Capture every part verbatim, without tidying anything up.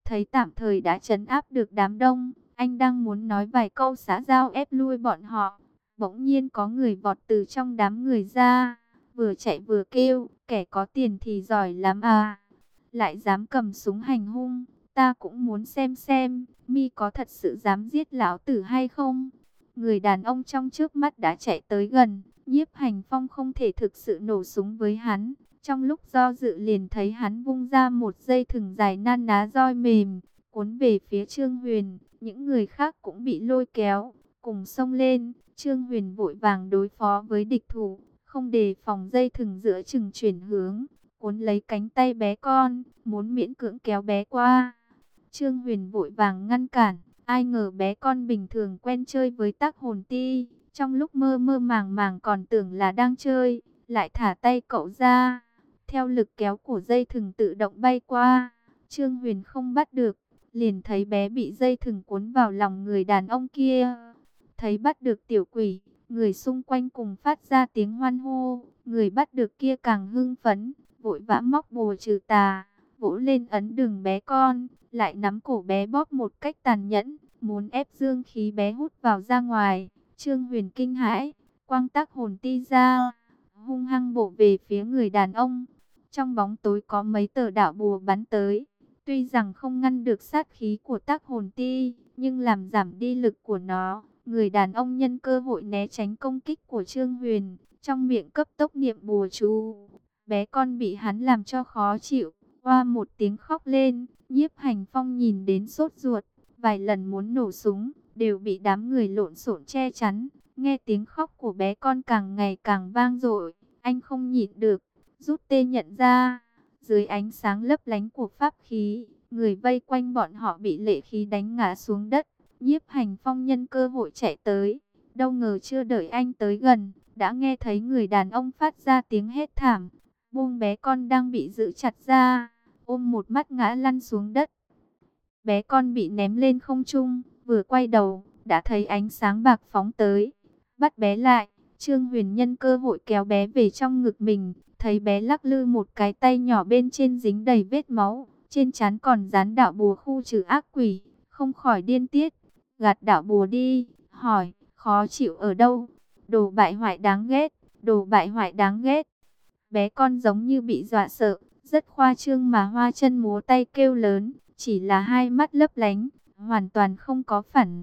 thấy tạm thời đã trấn áp được đám đông, anh đang muốn nói vài câu xã giao ép lui bọn họ. Bỗng nhiên có người vọt từ trong đám người ra, vừa chạy vừa kêu, kẻ có tiền thì giỏi lắm à, lại dám cầm súng hành hung, ta cũng muốn xem xem, mi có thật sự dám giết lão tử hay không. Người đàn ông trong trước mắt đã chạy tới gần, Nhiếp Hành Phong không thể thực sự nổ súng với hắn. Trong lúc do dự liền thấy hắn vung ra một dây thừng dài nan ná roi mềm, cuốn về phía Trương Huyền. Những người khác cũng bị lôi kéo, cùng xông lên. Trương Huyền vội vàng đối phó với địch thủ, không đề phòng dây thừng giữa chừng chuyển hướng, cuốn lấy cánh tay bé con, muốn miễn cưỡng kéo bé qua. Trương Huyền vội vàng ngăn cản, ai ngờ bé con bình thường quen chơi với tác hồn ti, trong lúc mơ mơ màng màng còn tưởng là đang chơi, lại thả tay cậu ra. Theo lực kéo của dây thừng tự động bay qua, Trương Huyền không bắt được, liền thấy bé bị dây thừng cuốn vào lòng người đàn ông kia. Thấy bắt được tiểu quỷ, người xung quanh cùng phát ra tiếng hoan hô, người bắt được kia càng hưng phấn, vội vã móc bùa trừ tà, vỗ lên ấn đường bé con, lại nắm cổ bé bóp một cách tàn nhẫn, muốn ép dương khí bé hút vào ra ngoài. Trương Huyền kinh hãi, quang tác hồn ti ra, hung hăng bổ về phía người đàn ông. Trong bóng tối có mấy tờ đạo bùa bắn tới, tuy rằng không ngăn được sát khí của tác hồn ti, nhưng làm giảm đi lực của nó. Người đàn ông nhân cơ hội né tránh công kích của Trương Huyền, trong miệng cấp tốc niệm bùa chú. Bé con bị hắn làm cho khó chịu, oa một tiếng khóc lên. Nhiếp Hành Phong nhìn đến sốt ruột, vài lần muốn nổ súng, đều bị đám người lộn xộn che chắn. Nghe tiếng khóc của bé con càng ngày càng vang dội, anh không nhịn được, rút tê nhận ra. Dưới ánh sáng lấp lánh của pháp khí, người vây quanh bọn họ bị lệ khí đánh ngã xuống đất. Nhiếp Hành Phong nhân cơ hội chạy tới, đâu ngờ chưa đợi anh tới gần, đã nghe thấy người đàn ông phát ra tiếng hét thảm, buông bé con đang bị giữ chặt ra, ôm một mắt ngã lăn xuống đất. Bé con bị ném lên không trung, vừa quay đầu, đã thấy ánh sáng bạc phóng tới, bắt bé lại. Trương Huyền nhân cơ hội kéo bé về trong ngực mình, thấy bé lắc lư một cái tay nhỏ bên trên dính đầy vết máu, trên trán còn dán đạo bùa khu trừ ác quỷ, không khỏi điên tiết. Gạt đạo bùa đi, hỏi, khó chịu ở đâu? Đồ bại hoại đáng ghét, đồ bại hoại đáng ghét. Bé con giống như bị dọa sợ, rất khoa trương mà hoa chân múa tay kêu lớn, chỉ là hai mắt lấp lánh, hoàn toàn không có phản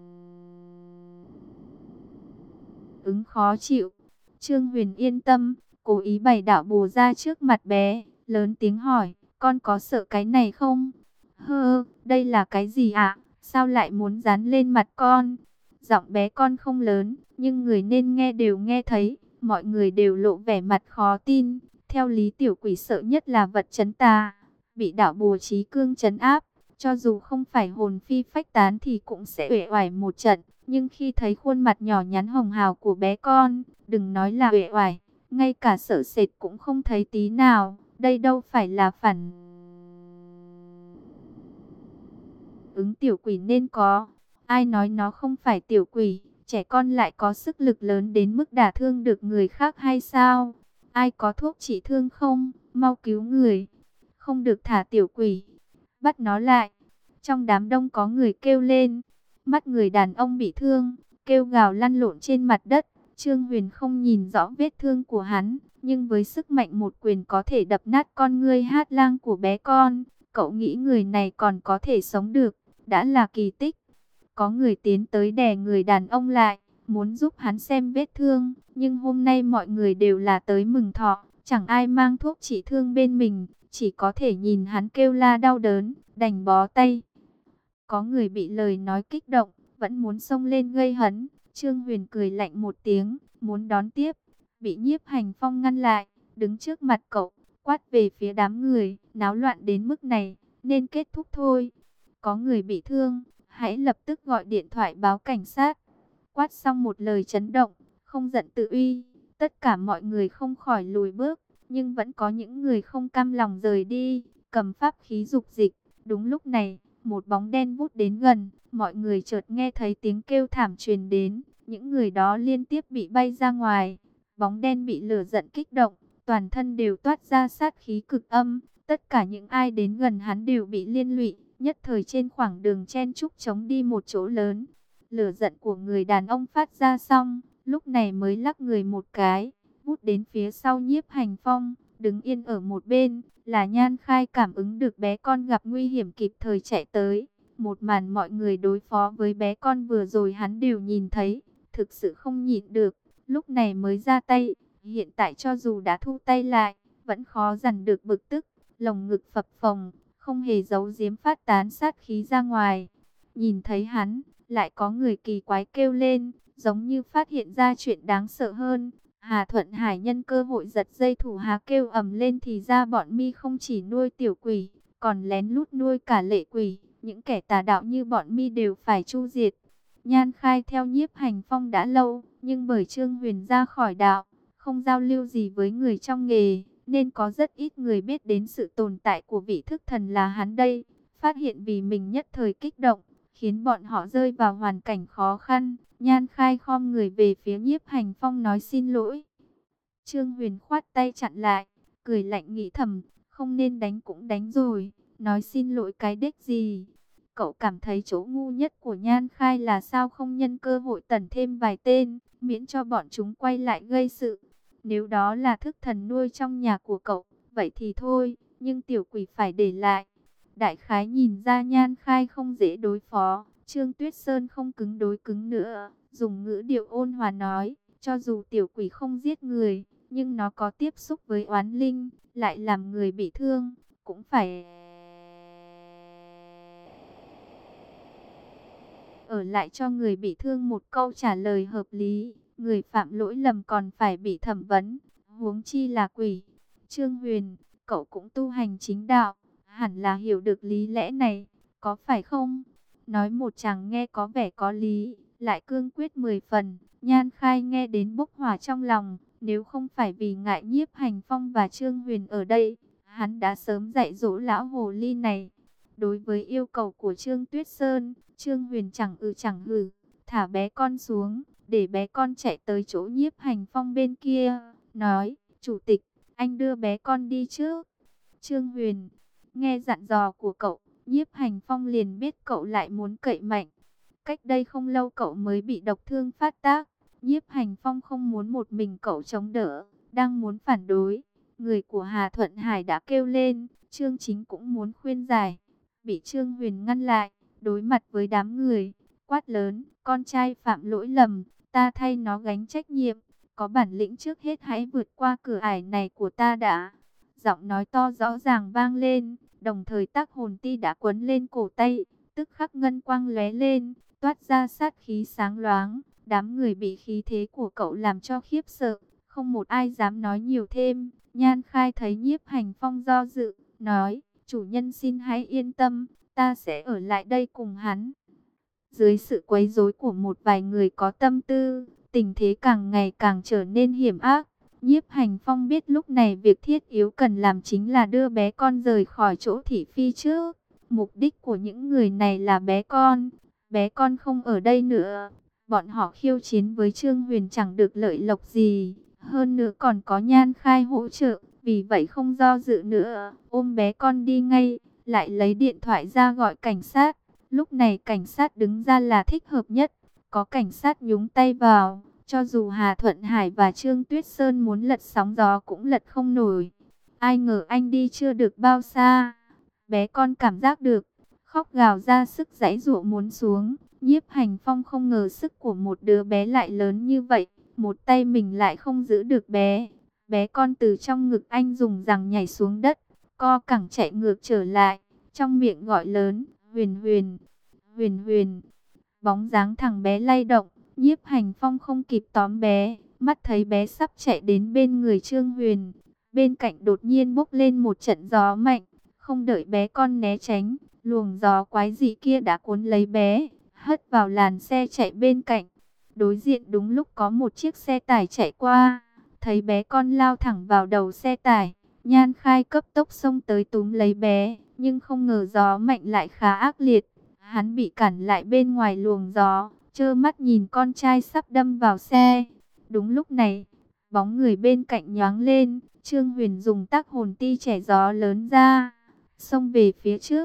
ứng khó chịu. Trương Huyền yên tâm, cố ý bày đạo bùa ra trước mặt bé, lớn tiếng hỏi, con có sợ cái này không? Hơ, đây là cái gì ạ? Sao lại muốn dán lên mặt con? Giọng bé con không lớn, nhưng người nên nghe đều nghe thấy. Mọi người đều lộ vẻ mặt khó tin. Theo lý tiểu quỷ sợ nhất là vật trấn tà, bị đạo bùa trí cương trấn áp, cho dù không phải hồn phi phách tán thì cũng sẽ uể oải một trận. Nhưng khi thấy khuôn mặt nhỏ nhắn hồng hào của bé con, đừng nói là uể oải, ngay cả sợ sệt cũng không thấy tí nào. Đây đâu phải là phản ứng tiểu quỷ nên có. Ai nói nó không phải tiểu quỷ, trẻ con lại có sức lực lớn đến mức đả thương được người khác hay sao? Ai có thuốc trị thương không? Mau cứu người. Không được thả tiểu quỷ, bắt nó lại. Trong đám đông có người kêu lên. Mắt người đàn ông bị thương, kêu gào lăn lộn trên mặt đất. Trương Huyền không nhìn rõ vết thương của hắn, nhưng với sức mạnh một quyền có thể đập nát con ngươi hát lang của bé con. Cậu nghĩ người này còn có thể sống được, đã là kỳ tích. Có người tiến tới đè người đàn ông lại, muốn giúp hắn xem vết thương. Nhưng hôm nay mọi người đều là tới mừng thọ, chẳng ai mang thuốc trị thương bên mình, chỉ có thể nhìn hắn kêu la đau đớn, đành bó tay. Có người bị lời nói kích động, vẫn muốn xông lên gây hấn. Trương Huyền cười lạnh một tiếng, muốn đón tiếp, bị Nhiếp Hành Phong ngăn lại, đứng trước mặt cậu, quát về phía đám người, náo loạn đến mức này, nên kết thúc thôi. Có người bị thương, hãy lập tức gọi điện thoại báo cảnh sát. Quát xong một lời chấn động, không giận tự uy, tất cả mọi người không khỏi lùi bước, nhưng vẫn có những người không cam lòng rời đi, cầm pháp khí dục dịch. Đúng lúc này, một bóng đen vút đến gần, mọi người chợt nghe thấy tiếng kêu thảm truyền đến, những người đó liên tiếp bị bay ra ngoài. Bóng đen bị lửa giận kích động, toàn thân đều toát ra sát khí cực âm, tất cả những ai đến gần hắn đều bị liên lụy, nhất thời trên khoảng đường chen chúc chống đi một chỗ lớn. Lửa giận của người đàn ông phát ra xong, lúc này mới lắc người một cái, vút đến phía sau Nhiếp Hành Phong, đứng yên ở một bên, là Nhan Khai cảm ứng được bé con gặp nguy hiểm kịp thời chạy tới. Một màn mọi người đối phó với bé con vừa rồi hắn đều nhìn thấy, thực sự không nhịn được, lúc này mới ra tay. Hiện tại cho dù đã thu tay lại, vẫn khó dằn được bực tức, lồng ngực phập phồng, không hề giấu giếm phát tán sát khí ra ngoài. Nhìn thấy hắn, lại có người kỳ quái kêu lên, giống như phát hiện ra chuyện đáng sợ hơn. Hà Thuận Hải nhân cơ hội giật dây thủ hà kêu ầm lên, thì ra bọn mi không chỉ nuôi tiểu quỷ, còn lén lút nuôi cả lệ quỷ. Những kẻ tà đạo như bọn mi đều phải chu diệt. Nhan Khai theo Nhiếp Hành Phong đã lâu, nhưng bởi Trương Huyền ra khỏi đạo, không giao lưu gì với người trong nghề, nên có rất ít người biết đến sự tồn tại của vị thức thần là hắn đây. Phát hiện vì mình nhất thời kích động, khiến bọn họ rơi vào hoàn cảnh khó khăn. Nhan Khai khom người về phía Nhiếp Hành Phong nói xin lỗi. Trương Huyền khoát tay chặn lại, cười lạnh nghĩ thầm, không nên đánh cũng đánh rồi, nói xin lỗi cái đếch gì. Cậu cảm thấy chỗ ngu nhất của Nhan Khai là sao không nhân cơ hội tẩn thêm vài tên, miễn cho bọn chúng quay lại gây sự. Nếu đó là thức thần nuôi trong nhà của cậu, vậy thì thôi, nhưng tiểu quỷ phải để lại. Đại khái nhìn ra Nhan Khai không dễ đối phó, Trương Tuyết Sơn không cứng đối cứng nữa, dùng ngữ điệu ôn hòa nói, cho dù tiểu quỷ không giết người, nhưng nó có tiếp xúc với oán linh, lại làm người bị thương, cũng phải ở lại cho người bị thương một câu trả lời hợp lý. Người phạm lỗi lầm còn phải bị thẩm vấn, huống chi là quỷ. Trương Huyền, cậu cũng tu hành chính đạo, hẳn là hiểu được lý lẽ này, có phải không? Nói một chàng nghe có vẻ có lý, lại cương quyết mười phần. Nhan Khai nghe đến bốc hỏa trong lòng, nếu không phải vì ngại Nhiếp Hành Phong và Trương Huyền ở đây, hắn đã sớm dạy dỗ lão hồ ly này. Đối với yêu cầu của Trương Tuyết Sơn, Trương Huyền chẳng ừ chẳng hừ, thả bé con xuống, để bé con chạy tới chỗ Nhiếp Hành Phong bên kia, nói, chủ tịch, anh đưa bé con đi trước. Trương Huyền, nghe dặn dò của cậu, Nhiếp Hành Phong liền biết cậu lại muốn cậy mạnh. Cách đây không lâu cậu mới bị độc thương phát tác, Nhiếp Hành Phong không muốn một mình cậu chống đỡ, đang muốn phản đối. Người của Hà Thuận Hải đã kêu lên, Trương Chính cũng muốn khuyên giải, bị Trương Huyền ngăn lại, đối mặt với đám người, quát lớn, con trai phạm lỗi lầm, ta thay nó gánh trách nhiệm, có bản lĩnh trước hết hãy vượt qua cửa ải này của ta đã. Giọng nói to rõ ràng vang lên, đồng thời tác hồn ti đã quấn lên cổ tay, tức khắc ngân quang lóe lên, toát ra sát khí sáng loáng. Đám người bị khí thế của cậu làm cho khiếp sợ, không một ai dám nói nhiều thêm. Nhan Khai thấy Nhiếp Hành Phong do dự, nói, chủ nhân xin hãy yên tâm, ta sẽ ở lại đây cùng hắn. Dưới sự quấy rối của một vài người có tâm tư, tình thế càng ngày càng trở nên hiểm ác. Nhiếp Hành Phong biết lúc này việc thiết yếu cần làm chính là đưa bé con rời khỏi chỗ thị phi trước. Mục đích của những người này là bé con, bé con không ở đây nữa. Bọn họ khiêu chiến với Trương Huyền chẳng được lợi lộc gì, hơn nữa còn có Nhan Khai hỗ trợ, vì vậy không do dự nữa, ôm bé con đi ngay, lại lấy điện thoại ra gọi cảnh sát. Lúc này cảnh sát đứng ra là thích hợp nhất, có cảnh sát nhúng tay vào, cho dù Hà Thuận Hải và Trương Tuyết Sơn muốn lật sóng gió cũng lật không nổi. Ai ngờ anh đi chưa được bao xa, bé con cảm giác được, khóc gào ra sức giãy giụa muốn xuống. Nhiếp Hành Phong không ngờ sức của một đứa bé lại lớn như vậy, một tay mình lại không giữ được bé. Bé con từ trong ngực anh dùng rằng nhảy xuống đất, co cẳng chạy ngược trở lại, trong miệng gọi lớn, Huyền Huyền, Huyền Huyền. Bóng dáng thằng bé lay động, Nhiếp Hành Phong không kịp tóm bé, mắt thấy bé sắp chạy đến bên người Trương Huyền. Bên cạnh đột nhiên bốc lên một trận gió mạnh, không đợi bé con né tránh, luồng gió quái dị kia đã cuốn lấy bé, hất vào làn xe chạy bên cạnh. Đối diện đúng lúc có một chiếc xe tải chạy qua, thấy bé con lao thẳng vào đầu xe tải. Nhan Khai cấp tốc xông tới túm lấy bé, nhưng không ngờ gió mạnh lại khá ác liệt. Hắn bị cản lại bên ngoài luồng gió, trơ mắt nhìn con trai sắp đâm vào xe. Đúng lúc này, bóng người bên cạnh nhoáng lên, Trương Huyền dùng tác hồn ti trẻ gió lớn ra, xông về phía trước.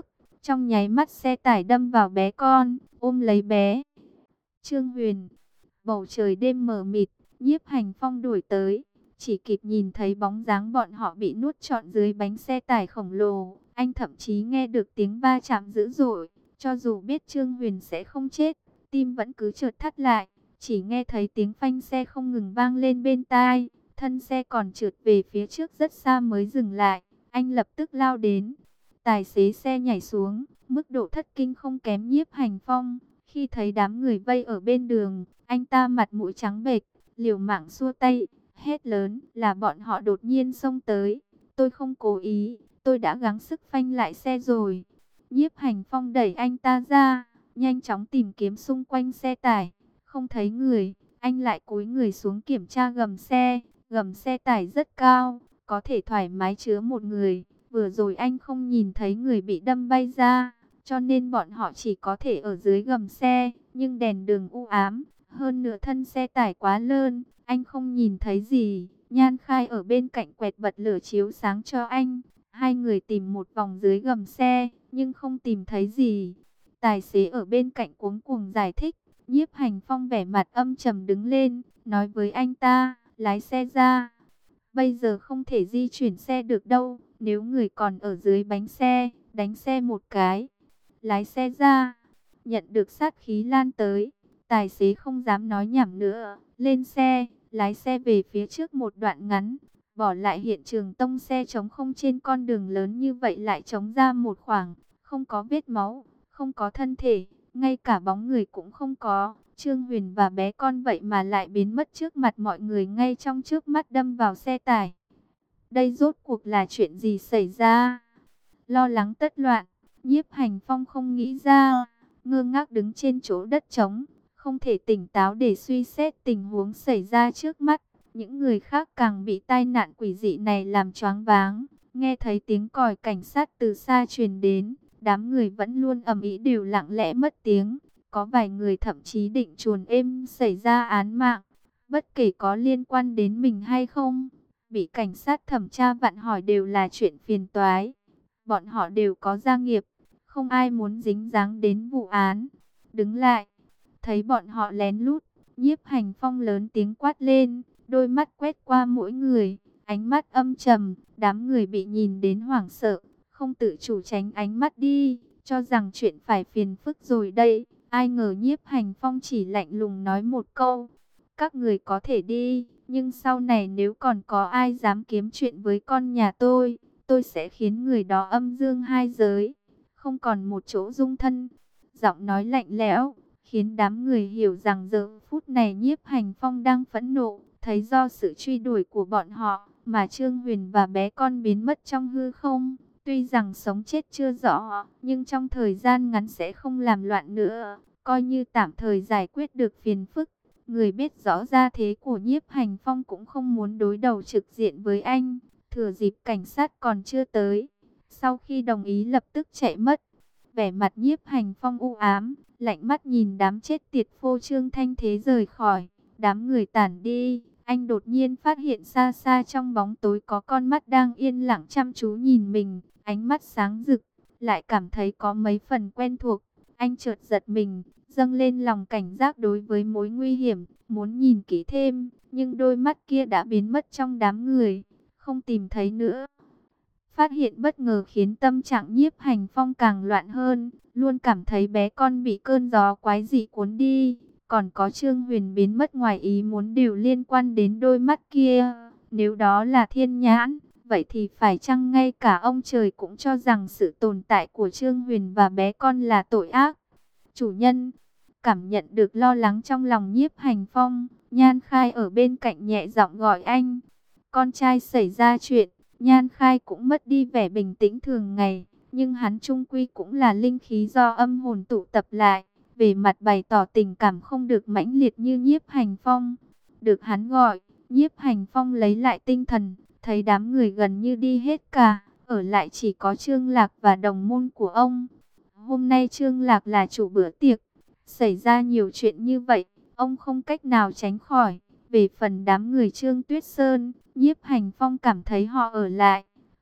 Trong nháy mắt xe tải đâm vào bé con, ôm lấy bé. Trương Huyền, bầu trời đêm mờ mịt, Nhiếp Hành Phong đuổi tới, chỉ kịp nhìn thấy bóng dáng bọn họ bị nuốt trọn dưới bánh xe tải khổng lồ. Anh thậm chí nghe được tiếng va chạm dữ dội, cho dù biết Trương Huyền sẽ không chết, tim vẫn cứ chợt thắt lại, chỉ nghe thấy tiếng phanh xe không ngừng vang lên bên tai, thân xe còn trượt về phía trước rất xa mới dừng lại. Anh lập tức lao đến, tài xế xe nhảy xuống, mức độ thất kinh không kém Nhiếp Hành Phong. Khi thấy đám người vây ở bên đường, anh ta mặt mũi trắng bệch, liều mạng xua tay, hét lớn là bọn họ đột nhiên xông tới. Tôi không cố ý, tôi đã gắng sức phanh lại xe rồi. Nhiếp Hành Phong đẩy anh ta ra, nhanh chóng tìm kiếm xung quanh xe tải. Không thấy người, anh lại cúi người xuống kiểm tra gầm xe. Gầm xe tải rất cao, có thể thoải mái chứa một người. Vừa rồi anh không nhìn thấy người bị đâm bay ra, cho nên bọn họ chỉ có thể ở dưới gầm xe. Nhưng đèn đường u ám, hơn nửa thân xe tải quá lớn, anh không nhìn thấy gì. Nhan Khai ở bên cạnh quẹt bật lửa chiếu sáng cho anh. Hai người tìm một vòng dưới gầm xe, nhưng không tìm thấy gì. Tài xế ở bên cạnh cuống cuồng giải thích. Nhiếp Hành Phong vẻ mặt âm trầm đứng lên, nói với anh ta, lái xe ra. Bây giờ không thể di chuyển xe được đâu, nếu người còn ở dưới bánh xe, đánh xe một cái. Lái xe ra. Nhận được sát khí lan tới, tài xế không dám nói nhảm nữa, lên xe, lái xe về phía trước một đoạn ngắn, bỏ lại hiện trường tông xe trống không trên con đường lớn như vậy lại trống ra một khoảng, không có vết máu, không có thân thể, ngay cả bóng người cũng không có. Trương Huyền và bé con vậy mà lại biến mất trước mặt mọi người ngay trong trước mắt đâm vào xe tải. Đây rốt cuộc là chuyện gì xảy ra? Lo lắng tất loạn, Nhiếp Hành Phong không nghĩ ra, ngơ ngác đứng trên chỗ đất trống, không thể tỉnh táo để suy xét tình huống xảy ra trước mắt. Những người khác càng bị tai nạn quỷ dị này làm choáng váng. Nghe thấy tiếng còi cảnh sát từ xa truyền đến, đám người vẫn luôn ầm ĩ đều lặng lẽ mất tiếng. Có vài người thậm chí định chuồn êm xảy ra án mạng, bất kể có liên quan đến mình hay không. Bị cảnh sát thẩm tra vặn hỏi đều là chuyện phiền toái. Bọn họ đều có gia nghiệp, không ai muốn dính dáng đến vụ án. Đứng lại, thấy bọn họ lén lút, Nhiếp Hành Phong lớn tiếng quát lên, đôi mắt quét qua mỗi người, ánh mắt âm trầm. Đám người bị nhìn đến hoảng sợ, không tự chủ tránh ánh mắt đi, cho rằng chuyện phải phiền phức rồi đây. Ai ngờ Nhiếp Hành Phong chỉ lạnh lùng nói một câu, các người có thể đi, nhưng sau này nếu còn có ai dám kiếm chuyện với con nhà tôi, tôi sẽ khiến người đó âm dương hai giới, không còn một chỗ dung thân. Giọng nói lạnh lẽo, khiến đám người hiểu rằng giờ phút này Nhiếp Hành Phong đang phẫn nộ, thấy do sự truy đuổi của bọn họ, mà Trương Huyền và bé con biến mất trong hư không. Tuy rằng sống chết chưa rõ, nhưng trong thời gian ngắn sẽ không làm loạn nữa, coi như tạm thời giải quyết được phiền phức. Người biết rõ gia thế của Nhiếp Hành Phong cũng không muốn đối đầu trực diện với anh, thừa dịp cảnh sát còn chưa tới. Sau khi đồng ý lập tức chạy mất. Vẻ mặt Nhiếp Hành Phong u ám, lạnh mắt nhìn đám chết tiệt phô trương thanh thế rời khỏi. Đám người tản đi, anh đột nhiên phát hiện xa xa trong bóng tối có con mắt đang yên lặng chăm chú nhìn mình. Ánh mắt sáng rực, lại cảm thấy có mấy phần quen thuộc. Anh chợt giật mình, dâng lên lòng cảnh giác đối với mối nguy hiểm, muốn nhìn kỹ thêm, nhưng đôi mắt kia đã biến mất trong đám người, không tìm thấy nữa. Phát hiện bất ngờ khiến tâm trạng Nhiếp Hành Phong càng loạn hơn, luôn cảm thấy bé con bị cơn gió quái dị cuốn đi, còn có Trương Huyền biến mất ngoài ý muốn đều liên quan đến đôi mắt kia. Nếu đó là thiên nhãn, vậy thì phải chăng ngay cả ông trời cũng cho rằng sự tồn tại của Trương Huyền và bé con là tội ác? Chủ nhân, cảm nhận được lo lắng trong lòng Nhiếp Hành Phong, Nhan Khai ở bên cạnh nhẹ giọng gọi anh. Con trai xảy ra chuyện, Nhan Khai cũng mất đi vẻ bình tĩnh thường ngày, nhưng hắn chung quy cũng là linh khí do âm hồn tụ tập lại, về mặt bày tỏ tình cảm không được mãnh liệt như Nhiếp Hành Phong. Được hắn gọi, Nhiếp Hành Phong lấy lại tinh thần, thấy đám người gần như đi hết cả, ở lại chỉ có Trương Lạc và đồng môn của ông. Hôm nay Trương Lạc là chủ bữa tiệc, xảy ra nhiều chuyện như vậy, ông không cách nào tránh khỏi. Về phần đám người Trương Tuyết Sơn, Nhiếp Hành Phong cảm thấy họ ở lại,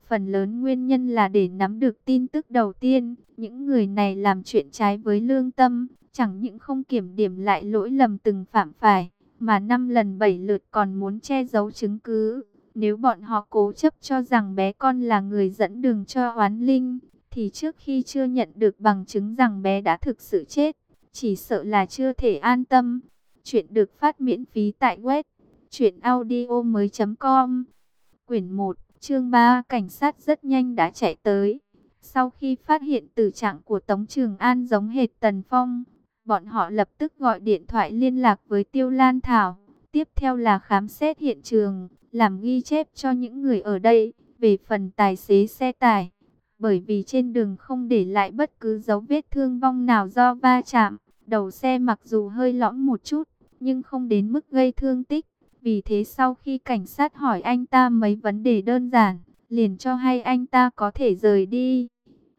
Phần lớn nguyên nhân là để nắm được tin tức đầu tiên. Những người này làm chuyện trái với lương tâm, chẳng những không kiểm điểm lại lỗi lầm từng phạm phải, mà năm lần bảy lượt còn muốn che giấu chứng cứ. Nếu bọn họ cố chấp cho rằng bé con là người dẫn đường cho oán linh, thì trước khi chưa nhận được bằng chứng rằng bé đã thực sự chết, chỉ sợ là chưa thể an tâm. Chuyện được phát miễn phí tại web truyện audio mới chấm com. Quyển một, chương ba. Cảnh sát rất nhanh đã chạy tới. Sau khi phát hiện tử trạng của Tống Trường An giống hệt Tần Phong, bọn họ lập tức gọi điện thoại liên lạc với Tiêu Lan Thảo. Tiếp theo là khám xét hiện trường, làm ghi chép cho những người ở đây. Về phần tài xế xe tải, bởi vì trên đường không để lại bất cứ dấu vết thương vong nào do va chạm, đầu xe mặc dù hơi lõm một chút, nhưng không đến mức gây thương tích. Vì thế sau khi cảnh sát hỏi anh ta mấy vấn đề đơn giản, liền cho hay anh ta có thể rời đi.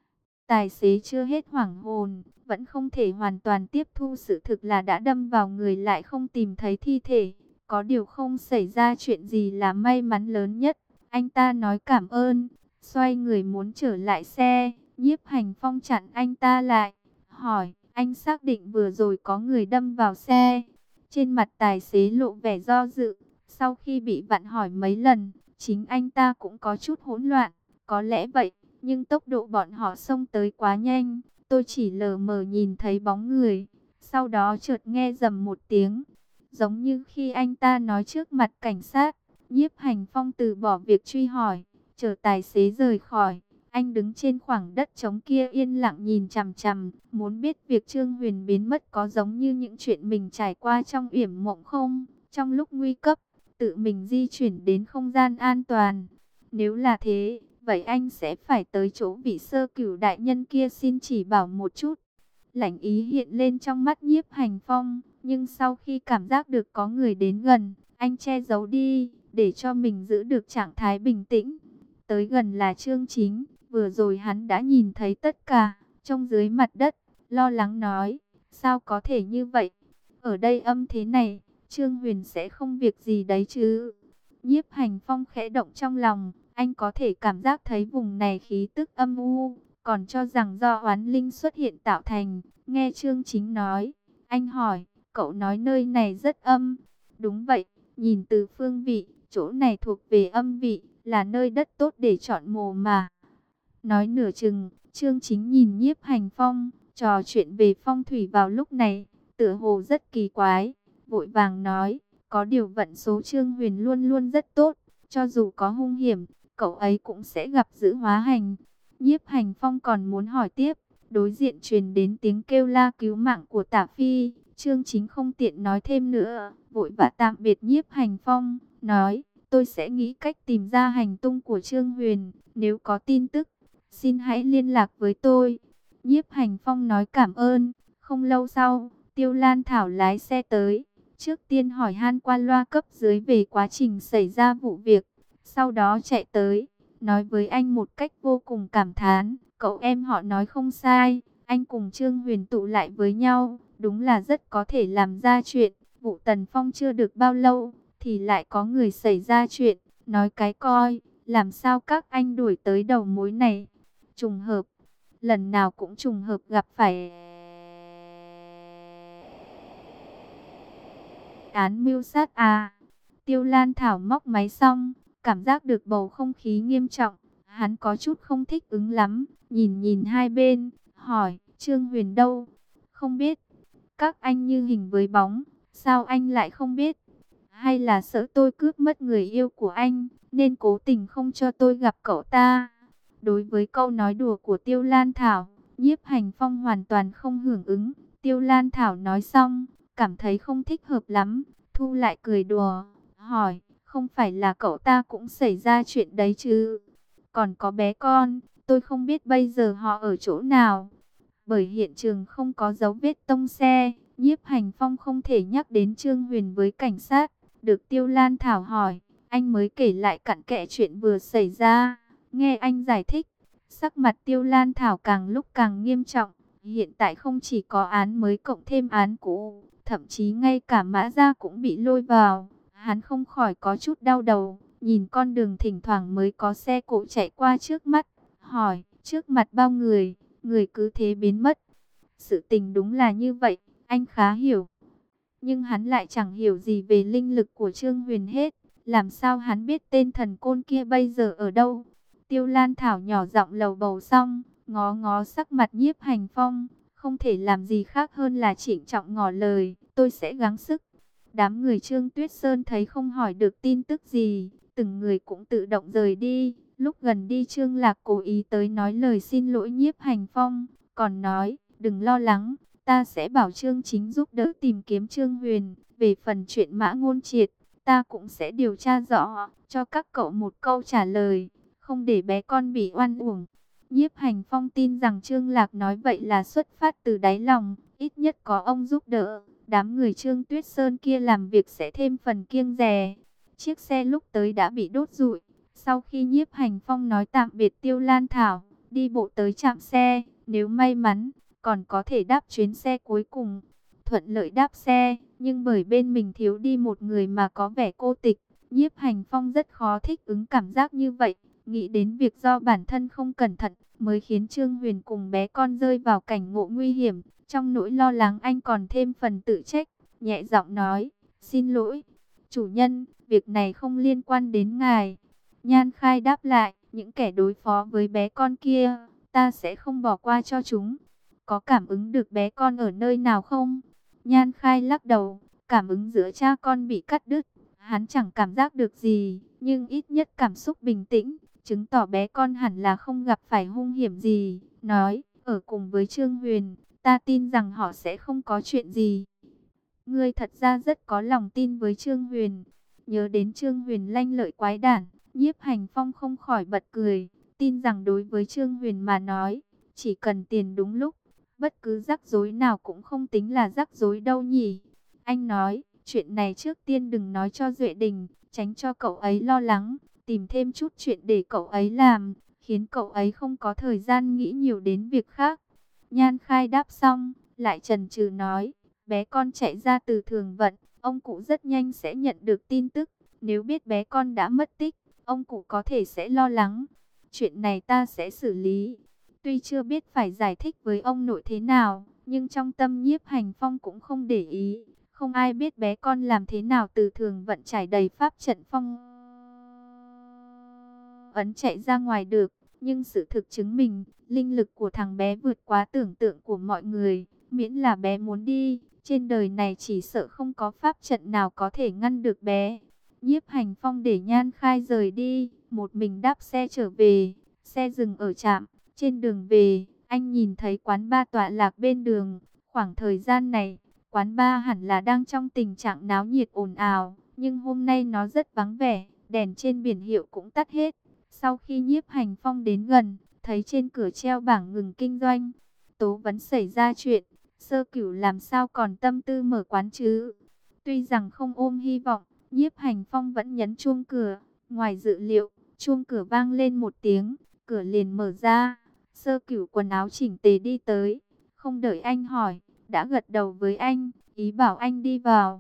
Tài xế chưa hết hoảng hồn, vẫn không thể hoàn toàn tiếp thu sự thực là đã đâm vào người lại không tìm thấy thi thể. Có điều không xảy ra chuyện gì là may mắn lớn nhất. Anh ta nói cảm ơn, xoay người muốn trở lại xe. Nhiếp Hành Phong chặn anh ta lại, hỏi, anh xác định vừa rồi có người đâm vào xe? Trên mặt tài xế lộ vẻ do dự, sau khi bị vặn hỏi mấy lần, chính anh ta cũng có chút hỗn loạn. Có lẽ vậy, nhưng tốc độ bọn họ xông tới quá nhanh, tôi chỉ lờ mờ nhìn thấy bóng người. Sau đó chợt nghe rầm một tiếng, giống như khi anh ta nói trước mặt cảnh sát. Nhiếp Hành Phong từ bỏ việc truy hỏi, chờ tài xế rời khỏi. Anh đứng trên khoảng đất trống kia yên lặng nhìn chằm chằm, muốn biết việc Trương Huyền biến mất có giống như những chuyện mình trải qua trong yểm mộng không? Trong lúc nguy cấp, tự mình di chuyển đến không gian an toàn. Nếu là thế, vậy anh sẽ phải tới chỗ vị Sơ Cửu đại nhân kia xin chỉ bảo một chút. Lạnh ý hiện lên trong mắt Nhiếp Hành Phong, nhưng sau khi cảm giác được có người đến gần, anh che giấu đi, để cho mình giữ được trạng thái bình tĩnh. Tới gần là Trương Chính, vừa rồi hắn đã nhìn thấy tất cả, trong dưới mặt đất, lo lắng nói, sao có thể như vậy? Ở đây âm thế này, Trương Huyền sẽ không việc gì đấy chứ? Nhiếp Hành Phong khẽ động trong lòng, anh có thể cảm giác thấy vùng này khí tức âm u, còn cho rằng do oán linh xuất hiện tạo thành. Nghe Trương Chính nói, anh hỏi, cậu nói nơi này rất âm. Đúng vậy, nhìn từ phương vị, chỗ này thuộc về âm vị, là nơi đất tốt để chọn mồ mà. Nói nửa chừng, Trương Chính nhìn Nhiếp Hành Phong, trò chuyện về phong thủy vào lúc này, tựa hồ rất kỳ quái, vội vàng nói, có điều vận số Trương Huyền luôn luôn rất tốt, cho dù có hung hiểm, cậu ấy cũng sẽ gặp dữ hóa hành. Nhiếp Hành Phong còn muốn hỏi tiếp, đối diện truyền đến tiếng kêu la cứu mạng của Tả Phi. Trương Chính không tiện nói thêm nữa, vội vã tạm biệt Nhiếp Hành Phong, nói, tôi sẽ nghĩ cách tìm ra hành tung của Trương Huyền, nếu có tin tức, xin hãy liên lạc với tôi. Nhiếp Hành Phong nói cảm ơn. Không lâu sau, Tiêu Lan Thảo lái xe tới, trước tiên hỏi han qua loa cấp dưới về quá trình xảy ra vụ việc, sau đó chạy tới, nói với anh một cách vô cùng cảm thán, cậu em họ nói không sai, anh cùng Trương Huyền tụ lại với nhau, đúng là rất có thể làm ra chuyện. Vụ Tần Phong chưa được bao lâu, thì lại có người xảy ra chuyện, nói cái coi, làm sao các anh đuổi tới đầu mối này? Trùng hợp, lần nào cũng trùng hợp gặp phải án mưu sát à. Tiêu Lan Thảo móc máy xong, cảm giác được bầu không khí nghiêm trọng, hắn có chút không thích ứng lắm, nhìn nhìn hai bên, hỏi, Trương Huyền đâu? Không biết. Các anh như hình với bóng, sao anh lại không biết? Hay là sợ tôi cướp mất người yêu của anh, nên cố tình không cho tôi gặp cậu ta? Đối với câu nói đùa của Tiêu Lan Thảo, Nhiếp Hành Phong hoàn toàn không hưởng ứng. Tiêu Lan Thảo nói xong, cảm thấy không thích hợp lắm, thu lại cười đùa, hỏi, không phải là cậu ta cũng xảy ra chuyện đấy chứ? Còn có bé con, tôi không biết bây giờ họ ở chỗ nào. Bởi hiện trường không có dấu vết tông xe, Nhiếp Hành Phong không thể nhắc đến Trương Huyền với cảnh sát. Được Tiêu Lan Thảo hỏi, anh mới kể lại cặn kẽ chuyện vừa xảy ra. Nghe anh giải thích, sắc mặt Tiêu Lan Thảo càng lúc càng nghiêm trọng. Hiện tại không chỉ có án mới cộng thêm án cũ, thậm chí ngay cả Mã Gia cũng bị lôi vào. Hắn không khỏi có chút đau đầu, nhìn con đường thỉnh thoảng mới có xe cộ chạy qua trước mắt, hỏi, trước mặt bao người, người cứ thế biến mất. Sự tình đúng là như vậy, anh khá hiểu. Nhưng hắn lại chẳng hiểu gì về linh lực của Trương Huyền hết. Làm sao hắn biết tên thần côn kia bây giờ ở đâu? Tiêu Lan Thảo nhỏ giọng lầu bầu xong, ngó ngó sắc mặt Nhiếp Hành Phong, không thể làm gì khác hơn là trịnh trọng ngỏ lời, tôi sẽ gắng sức. Đám người Trương Tuyết Sơn thấy không hỏi được tin tức gì, từng người cũng tự động rời đi. Lúc gần đi Trương Lạc cố ý tới nói lời xin lỗi Nhiếp Hành Phong, còn nói, đừng lo lắng, ta sẽ bảo Trương Chính giúp đỡ tìm kiếm Trương Huyền. Về phần chuyện Mã Ngôn Triệt, ta cũng sẽ điều tra rõ, cho các cậu một câu trả lời, không để bé con bị oan uổng. Nhiếp Hành Phong tin rằng Trương Lạc nói vậy là xuất phát từ đáy lòng, ít nhất có ông giúp đỡ, đám người Trương Tuyết Sơn kia làm việc sẽ thêm phần kiêng dè. Chiếc xe lúc tới đã bị đốt rụi. Sau khi Nhiếp Hành Phong nói tạm biệt Tiêu Lan Thảo, đi bộ tới trạm xe, nếu may mắn, còn có thể đáp chuyến xe cuối cùng. Thuận lợi đáp xe, nhưng bởi bên mình thiếu đi một người mà có vẻ cô tịch, Nhiếp Hành Phong rất khó thích ứng cảm giác như vậy. Nghĩ đến việc do bản thân không cẩn thận, mới khiến Trương Huyền cùng bé con rơi vào cảnh ngộ nguy hiểm. Trong nỗi lo lắng anh còn thêm phần tự trách, nhẹ giọng nói, xin lỗi, chủ nhân, việc này không liên quan đến ngài. Nhan Khai đáp lại, những kẻ đối phó với bé con kia, ta sẽ không bỏ qua cho chúng. Có cảm ứng được bé con ở nơi nào không? Nhan Khai lắc đầu, cảm ứng giữa cha con bị cắt đứt, hắn chẳng cảm giác được gì, nhưng ít nhất cảm xúc bình tĩnh, chứng tỏ bé con hẳn là không gặp phải hung hiểm gì. Nói, ở cùng với Trương Huyền, ta tin rằng họ sẽ không có chuyện gì. Ngươi thật ra rất có lòng tin với Trương Huyền. Nhớ đến Trương Huyền lanh lợi quái đản, Nhiếp Hành Phong không khỏi bật cười, tin rằng đối với Trương Huyền mà nói, chỉ cần tiền đúng lúc, bất cứ rắc rối nào cũng không tính là rắc rối đâu nhỉ. Anh nói, chuyện này trước tiên đừng nói cho Duệ Đình, tránh cho cậu ấy lo lắng, tìm thêm chút chuyện để cậu ấy làm, khiến cậu ấy không có thời gian nghĩ nhiều đến việc khác. Nhan Khai đáp xong, lại chần chừ nói, bé con chạy ra từ thường vận, ông cụ rất nhanh sẽ nhận được tin tức, nếu biết bé con đã mất tích, ông cụ có thể sẽ lo lắng. Chuyện này ta sẽ xử lý. Tuy chưa biết phải giải thích với ông nội thế nào, nhưng trong tâm Nhiếp Hành Phong cũng không để ý. Không ai biết bé con làm thế nào từ thường vận trải đầy pháp trận phong ấn chạy ra ngoài được. Nhưng sự thực chứng minh, linh lực của thằng bé vượt quá tưởng tượng của mọi người. Miễn là bé muốn đi, trên đời này chỉ sợ không có pháp trận nào có thể ngăn được bé. Nhiếp Hành Phong để Nhan Khai rời đi, một mình đáp xe trở về. Xe dừng ở trạm, trên đường về, anh nhìn thấy quán ba tọa lạc bên đường. Khoảng thời gian này, quán ba hẳn là đang trong tình trạng náo nhiệt ồn ào, nhưng hôm nay nó rất vắng vẻ, đèn trên biển hiệu cũng tắt hết. Sau khi Nhiếp Hành Phong đến gần, thấy trên cửa treo bảng ngừng kinh doanh. Tố vấn xảy ra chuyện, Sơ Cửu làm sao còn tâm tư mở quán chứ? Tuy rằng không ôm hy vọng, Nhiếp Hành Phong vẫn nhấn chuông cửa. Ngoài dự liệu, chuông cửa vang lên một tiếng, cửa liền mở ra. Sơ Cửu quần áo chỉnh tề đi tới, không đợi anh hỏi, đã gật đầu với anh, ý bảo anh đi vào.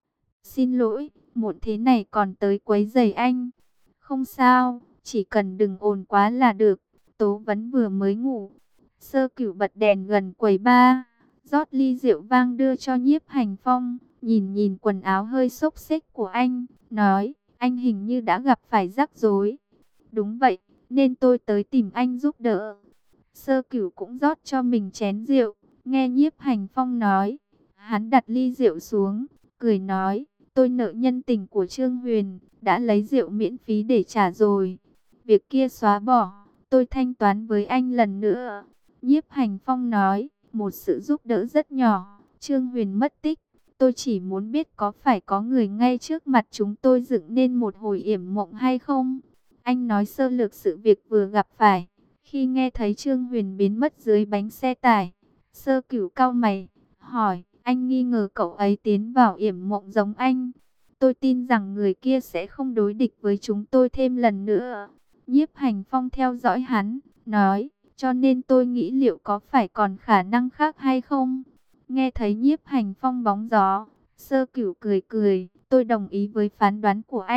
Xin lỗi, muộn thế này còn tới quấy rầy anh. Không sao, chỉ cần đừng ồn quá là được. Tố vấn vừa mới ngủ. Sơ Cửu bật đèn gần quầy ba, rót ly rượu vang đưa cho Nhiếp Hành Phong, nhìn nhìn quần áo hơi xốc xếch của anh, nói, anh hình như đã gặp phải rắc rối. Đúng vậy, nên tôi tới tìm anh giúp đỡ. Sơ Cửu cũng rót cho mình chén rượu, nghe Nhiếp Hành Phong nói, hắn đặt ly rượu xuống, cười nói, tôi nợ nhân tình của Trương Huyền, đã lấy rượu miễn phí để trả rồi. Việc kia xóa bỏ, tôi thanh toán với anh lần nữa. Nhiếp Hành Phong nói, một sự giúp đỡ rất nhỏ, Trương Huyền mất tích. Tôi chỉ muốn biết có phải có người ngay trước mặt chúng tôi dựng nên một hồi yểm mộng hay không? Anh nói sơ lược sự việc vừa gặp phải. Khi nghe thấy Trương Huyền biến mất dưới bánh xe tải, Sơ Cửu cau mày, hỏi, anh nghi ngờ cậu ấy tiến vào yểm mộng giống anh. Tôi tin rằng người kia sẽ không đối địch với chúng tôi thêm lần nữa. Nhiếp Hành Phong theo dõi hắn, nói, cho nên tôi nghĩ liệu có phải còn khả năng khác hay không? Nghe thấy Nhiếp Hành Phong bóng gió, Sơ Cửu cười cười, tôi đồng ý với phán đoán của anh.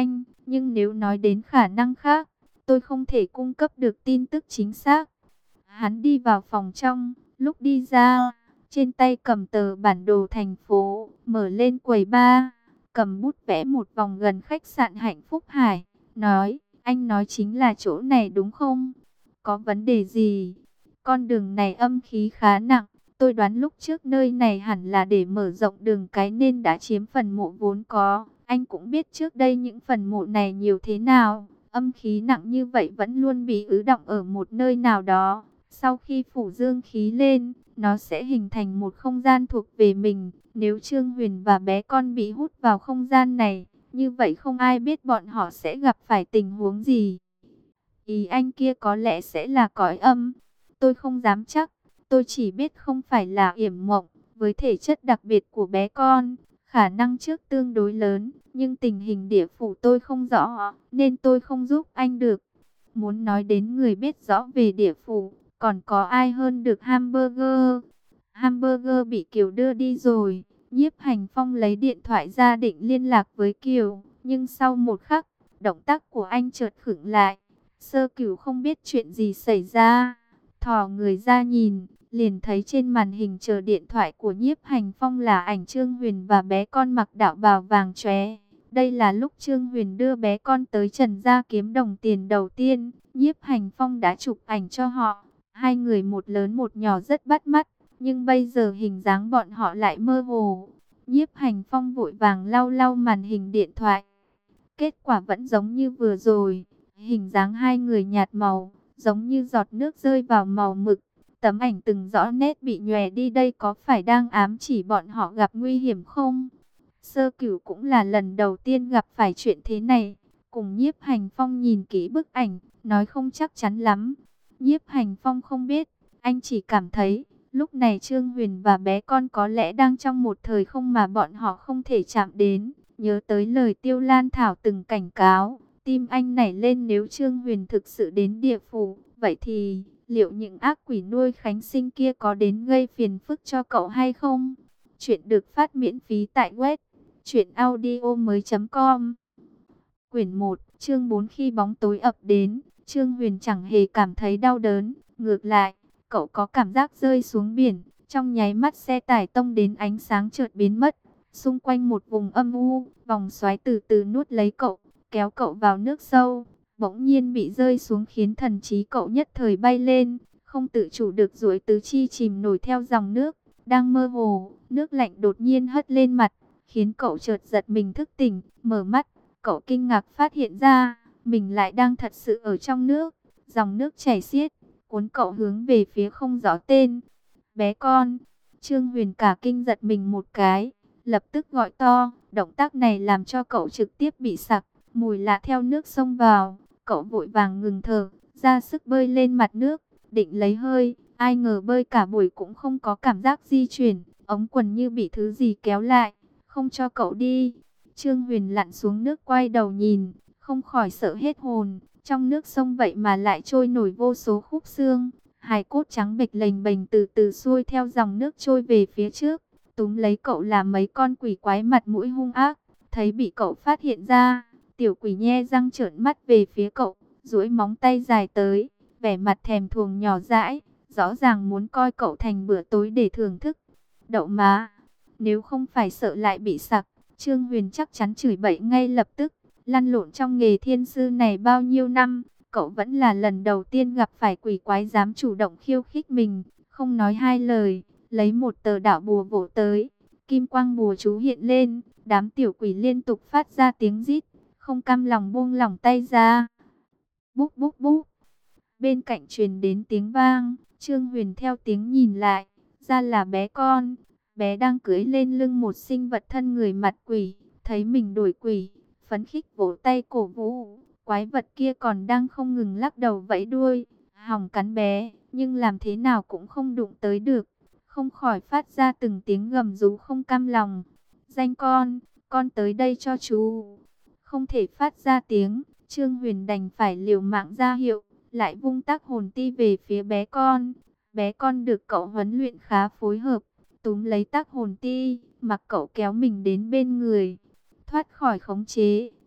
Nhưng nếu nói đến khả năng khác, tôi không thể cung cấp được tin tức chính xác. Hắn đi vào phòng trong, lúc đi ra, trên tay cầm tờ bản đồ thành phố, mở lên quầy bar, cầm bút vẽ một vòng gần khách sạn Hạnh Phúc Hải, nói, anh nói chính là chỗ này đúng không? Có vấn đề gì? Con đường này âm khí khá nặng, tôi đoán lúc trước nơi này hẳn là để mở rộng đường cái nên đã chiếm phần mộ vốn có. Anh cũng biết trước đây những phần mộ này nhiều thế nào, âm khí nặng như vậy vẫn luôn bị ứ đọng ở một nơi nào đó. Sau khi phủ dương khí lên, nó sẽ hình thành một không gian thuộc về mình. Nếu Trương Huyền và bé con bị hút vào không gian này, như vậy không ai biết bọn họ sẽ gặp phải tình huống gì. Ý anh kia có lẽ sẽ là cõi âm. Tôi không dám chắc, tôi chỉ biết không phải là yểm mộng. Với thể chất đặc biệt của bé con, khả năng trước tương đối lớn, nhưng tình hình địa phủ tôi không rõ, nên tôi không giúp anh được. Muốn nói đến người biết rõ về địa phủ, còn có ai hơn được Hamburger. Hamburger bị Kiều đưa đi rồi. Nhiếp Hành Phong lấy điện thoại ra định liên lạc với Kiều, nhưng sau một khắc, động tác của anh chợt khựng lại. Sơ Cửu không biết chuyện gì xảy ra, thò người ra nhìn, liền thấy trên màn hình chờ điện thoại của Nhiếp Hành Phong là ảnh Trương Huyền và bé con mặc đạo bào vàng chóe. Đây là lúc Trương Huyền đưa bé con tới Trần gia kiếm đồng tiền đầu tiên, Nhiếp Hành Phong đã chụp ảnh cho họ. Hai người một lớn một nhỏ rất bắt mắt, nhưng bây giờ hình dáng bọn họ lại mơ hồ. Nhiếp Hành Phong vội vàng lau lau màn hình điện thoại. Kết quả vẫn giống như vừa rồi, hình dáng hai người nhạt màu, giống như giọt nước rơi vào màu mực. Tấm ảnh từng rõ nét bị nhòe đi, đây có phải đang ám chỉ bọn họ gặp nguy hiểm không? Sơ Cửu cũng là lần đầu tiên gặp phải chuyện thế này. Cùng Nhiếp Hành Phong nhìn kỹ bức ảnh, nói không chắc chắn lắm. Nhiếp Hành Phong không biết, anh chỉ cảm thấy lúc này Trương Huyền và bé con có lẽ đang trong một thời không mà bọn họ không thể chạm đến. Nhớ tới lời Tiêu Lan Thảo từng cảnh cáo, tim anh nảy lên, nếu Trương Huyền thực sự đến địa phủ, vậy thì liệu những ác quỷ nuôi Khánh Sinh kia có đến gây phiền phức cho cậu hay không? Chuyện được phát miễn phí tại web truyện audio mới chấm com. Quyển một, chương bốn. Khi bóng tối ập đến, Trương Huyền chẳng hề cảm thấy đau đớn, ngược lại, cậu có cảm giác rơi xuống biển. Trong nháy mắt xe tải tông đến, ánh sáng chợt biến mất. Xung quanh một vùng âm u, vòng xoáy từ từ nuốt lấy cậu, kéo cậu vào nước sâu. Bỗng nhiên bị rơi xuống khiến thần trí cậu nhất thời bay lên, không tự chủ được duỗi tứ chi chìm nổi theo dòng nước. Đang mơ hồ, nước lạnh đột nhiên hất lên mặt, khiến cậu chợt giật mình thức tỉnh, mở mắt. Cậu kinh ngạc phát hiện ra, mình lại đang thật sự ở trong nước. Dòng nước chảy xiết, cuốn cậu hướng về phía không rõ tên. Bé con, Trương Huyền cả kinh giật mình một cái, lập tức gọi to. Động tác này làm cho cậu trực tiếp bị sặc, mùi lạ theo nước xông vào. Cậu vội vàng ngừng thở, ra sức bơi lên mặt nước, định lấy hơi. Ai ngờ bơi cả buổi cũng không có cảm giác di chuyển, ống quần như bị thứ gì kéo lại, không cho cậu đi. Trương Huyền lặn xuống nước quay đầu nhìn, không khỏi sợ hết hồn. Trong nước sông vậy mà lại trôi nổi vô số khúc xương, hài cốt trắng bệch lềnh bềnh từ từ xuôi theo dòng nước trôi về phía trước. Túm lấy cậu là mấy con quỷ quái mặt mũi hung ác. Thấy bị cậu phát hiện ra, tiểu quỷ nhe răng trợn mắt về phía cậu, duỗi móng tay dài tới, vẻ mặt thèm thuồng nhỏ dãi, rõ ràng muốn coi cậu thành bữa tối để thưởng thức. Đậu má, nếu không phải sợ lại bị sặc, Trương Huyền chắc chắn chửi bậy ngay lập tức. Lăn lộn trong nghề thiên sư này bao nhiêu năm, cậu vẫn là lần đầu tiên gặp phải quỷ quái dám chủ động khiêu khích mình. Không nói hai lời, lấy một tờ đạo bùa vỗ tới, kim quang bùa chú hiện lên, đám tiểu quỷ liên tục phát ra tiếng rít, không cam lòng buông lỏng tay ra. Búp búp búp, bên cạnh truyền đến tiếng vang. Trương Huyền theo tiếng nhìn lại, ra là bé con. Bé đang cưỡi lên lưng một sinh vật thân người mặt quỷ, thấy mình đổi quỷ, phấn khích vỗ tay cổ vũ. Quái vật kia còn đang không ngừng lắc đầu vẫy đuôi, hòng cắn bé, nhưng làm thế nào cũng không đụng tới được, không khỏi phát ra từng tiếng gầm rú không cam lòng. Danh con, con tới đây cho chú. Không thể phát ra tiếng, Trương Huyền đành phải liều mạng ra hiệu, lại vung tác hồn ti về phía bé con. Bé con được cậu huấn luyện khá phối hợp, túm lấy tác hồn ti, mặc cậu kéo mình đến bên người. Thoát khỏi khống chế,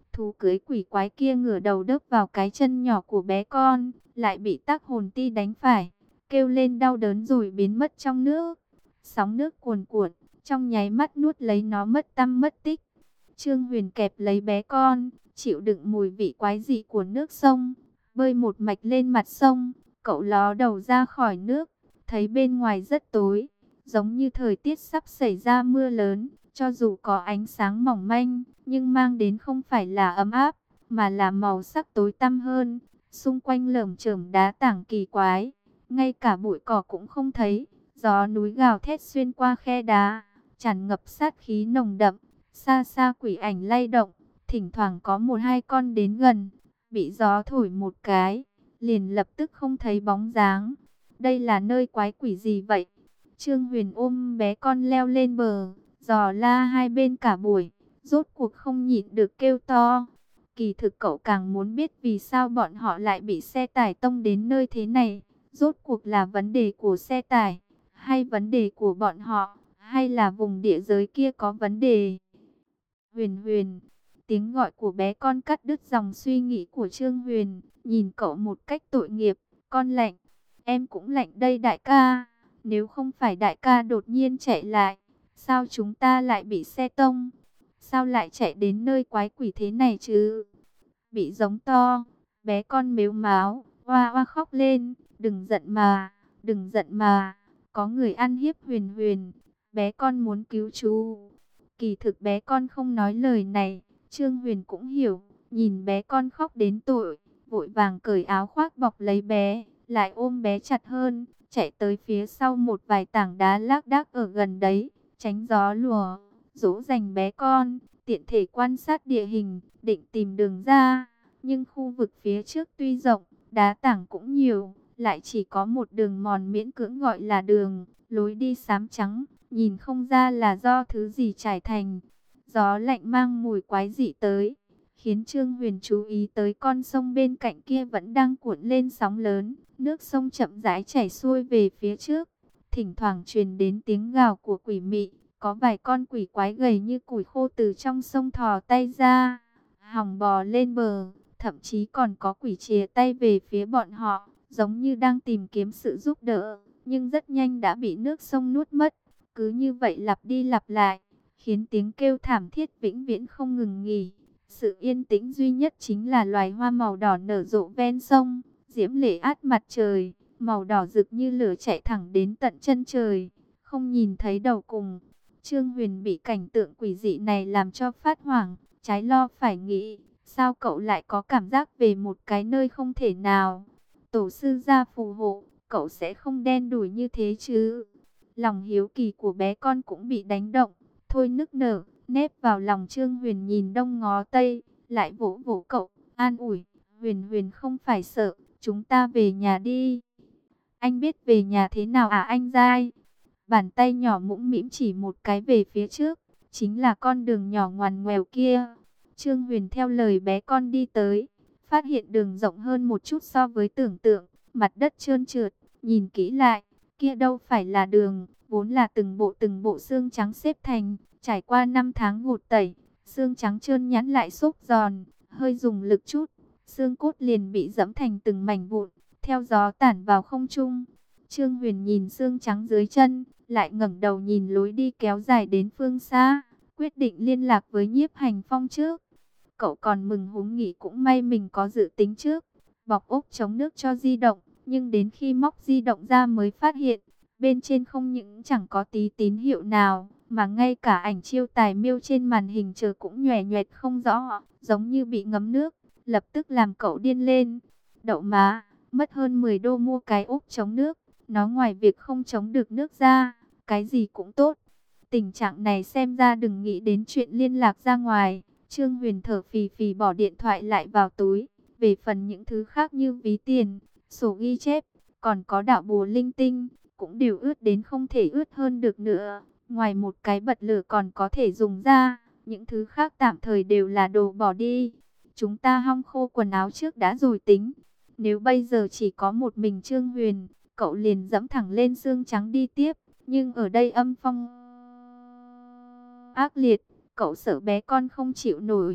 Thú cưới quỷ quái kia ngửa đầu đớp vào cái chân nhỏ của bé con, lại bị tác hồn ti đánh phải, kêu lên đau đớn rồi biến mất trong nước. Sóng nước cuồn cuộn, trong nháy mắt nuốt lấy nó mất tăm mất tích. Trương Huyền kẹp lấy bé con, chịu đựng mùi vị quái dị của nước sông, bơi một mạch lên mặt sông. Cậu ló đầu ra khỏi nước, thấy bên ngoài rất tối, giống như thời tiết sắp xảy ra mưa lớn. Cho dù có ánh sáng mỏng manh, nhưng mang đến không phải là ấm áp, mà là màu sắc tối tăm hơn. Xung quanh lởm chởm đá tảng kỳ quái, ngay cả bụi cỏ cũng không thấy. Gió núi gào thét xuyên qua khe đá, tràn ngập sát khí nồng đậm. Xa xa quỷ ảnh lay động, thỉnh thoảng có một hai con đến gần, bị gió thổi một cái, liền lập tức không thấy bóng dáng. Đây là nơi quái quỷ gì vậy? Trương Huyền ôm bé con leo lên bờ, dò la hai bên cả buổi, rốt cuộc không nhịn được kêu to. Kỳ thực cậu càng muốn biết vì sao bọn họ lại bị xe tải tông đến nơi thế này. Rốt cuộc là vấn đề của xe tải, hay vấn đề của bọn họ, hay là vùng địa giới kia có vấn đề? Huyền Huyền, tiếng gọi của bé con cắt đứt dòng suy nghĩ của Trương Huyền, nhìn cậu một cách tội nghiệp. Con lạnh, em cũng lạnh đây đại ca. Nếu không phải đại ca đột nhiên chạy lại, sao chúng ta lại bị xe tông? Sao lại chạy đến nơi quái quỷ thế này chứ? Bị giống to, bé con mếu máo, oa oa khóc lên. Đừng giận mà, đừng giận mà, có người ăn hiếp Huyền Huyền, bé con muốn cứu chú. Kỳ thực bé con không nói lời này, Trương Huyền cũng hiểu, nhìn bé con khóc đến tội, vội vàng cởi áo khoác bọc lấy bé, lại ôm bé chặt hơn, chạy tới phía sau một vài tảng đá lác đác ở gần đấy, tránh gió lùa, dỗ dành bé con, tiện thể quan sát địa hình, định tìm đường ra. Nhưng khu vực phía trước tuy rộng, đá tảng cũng nhiều, lại chỉ có một đường mòn miễn cưỡng gọi là đường, lối đi xám trắng, nhìn không ra là do thứ gì trải thành. Gió lạnh mang mùi quái dị tới, khiến Trương Huyền chú ý tới con sông bên cạnh kia vẫn đang cuộn lên sóng lớn. Nước sông chậm rãi chảy xuôi về phía trước, thỉnh thoảng truyền đến tiếng gào của quỷ mị. Có vài con quỷ quái gầy như củi khô từ trong sông thò tay ra, hòng bò lên bờ. Thậm chí còn có quỷ chìa tay về phía bọn họ, giống như đang tìm kiếm sự giúp đỡ, nhưng rất nhanh đã bị nước sông nuốt mất. Cứ như vậy lặp đi lặp lại, khiến tiếng kêu thảm thiết vĩnh viễn không ngừng nghỉ. Sự yên tĩnh duy nhất chính là loài hoa màu đỏ nở rộ ven sông, diễm lệ át mặt trời, màu đỏ rực như lửa chạy thẳng đến tận chân trời, không nhìn thấy đầu cùng. Trương Huyền bị cảnh tượng quỷ dị này làm cho phát hoảng, trái lo phải nghĩ, sao cậu lại có cảm giác về một cái nơi không thể nào? Tổ sư gia phù hộ, cậu sẽ không đen đủi như thế chứ? Lòng hiếu kỳ của bé con cũng bị đánh động, thôi nức nở, nép vào lòng Trương Huyền nhìn đông ngó tây, lại vỗ vỗ cậu, an ủi, Huyền Huyền không phải sợ, chúng ta về nhà đi. Anh biết về nhà thế nào à anh Giai? Bàn tay nhỏ mũm mĩm chỉ một cái về phía trước, chính là con đường nhỏ ngoằn ngoèo kia. Trương Huyền theo lời bé con đi tới, phát hiện đường rộng hơn một chút so với tưởng tượng, mặt đất trơn trượt, nhìn kỹ lại, kia đâu phải là đường, vốn là từng bộ từng bộ xương trắng xếp thành, trải qua năm tháng gột tẩy, xương trắng trơn nhẵn lại xốp giòn, hơi dùng lực chút, xương cốt liền bị dẫm thành từng mảnh vụn, theo gió tản vào không trung. Trương Huyền nhìn xương trắng dưới chân, lại ngẩng đầu nhìn lối đi kéo dài đến phương xa, quyết định liên lạc với Nhiếp Hành Phong trước. Cậu còn mừng húm nghĩ cũng may mình có dự tính trước, bọc ốp chống nước cho di động, nhưng đến khi móc di động ra mới phát hiện, bên trên không những chẳng có tí tín hiệu nào, mà ngay cả ảnh chiêu tài miêu trên màn hình chờ cũng nhòe nhòe không rõ, giống như bị ngấm nước, lập tức làm cậu điên lên. Đậu má, mất hơn mười đô mua cái ốp chống nước, nó ngoài việc không chống được nước ra, cái gì cũng tốt. Tình trạng này xem ra đừng nghĩ đến chuyện liên lạc ra ngoài. Trương Huyền thở phì phì bỏ điện thoại lại vào túi. Về phần những thứ khác như ví tiền, sổ ghi chép, còn có đạo bùa linh tinh, cũng đều ướt đến không thể ướt hơn được nữa. Ngoài một cái bật lửa còn có thể dùng ra, những thứ khác tạm thời đều là đồ bỏ đi. Chúng ta hong khô quần áo trước đã rồi tính. Nếu bây giờ chỉ có một mình Trương Huyền, cậu liền dẫm thẳng lên xương trắng đi tiếp. Nhưng ở đây âm phong ác liệt, cậu sợ bé con không chịu nổi.